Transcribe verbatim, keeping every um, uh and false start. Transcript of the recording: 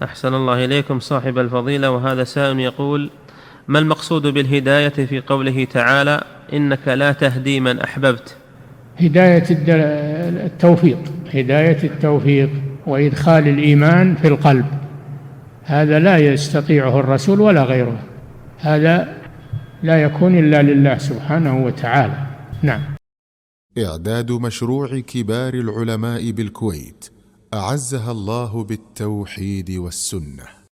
أحسن الله إليكم صاحب الفضيلة. وهذا سائل يقول: ما المقصود بالهداية في قوله تعالى إنك لا تهدي من أحببت؟ هداية التوفيق، هداية التوفيق وإدخال الإيمان في القلب، هذا لا يستطيعه الرسول ولا غيره، هذا لا يكون إلا لله سبحانه وتعالى. نعم. إعداد مشروع كبار العلماء بالكويت أعزها الله بالتوحيد والسنة.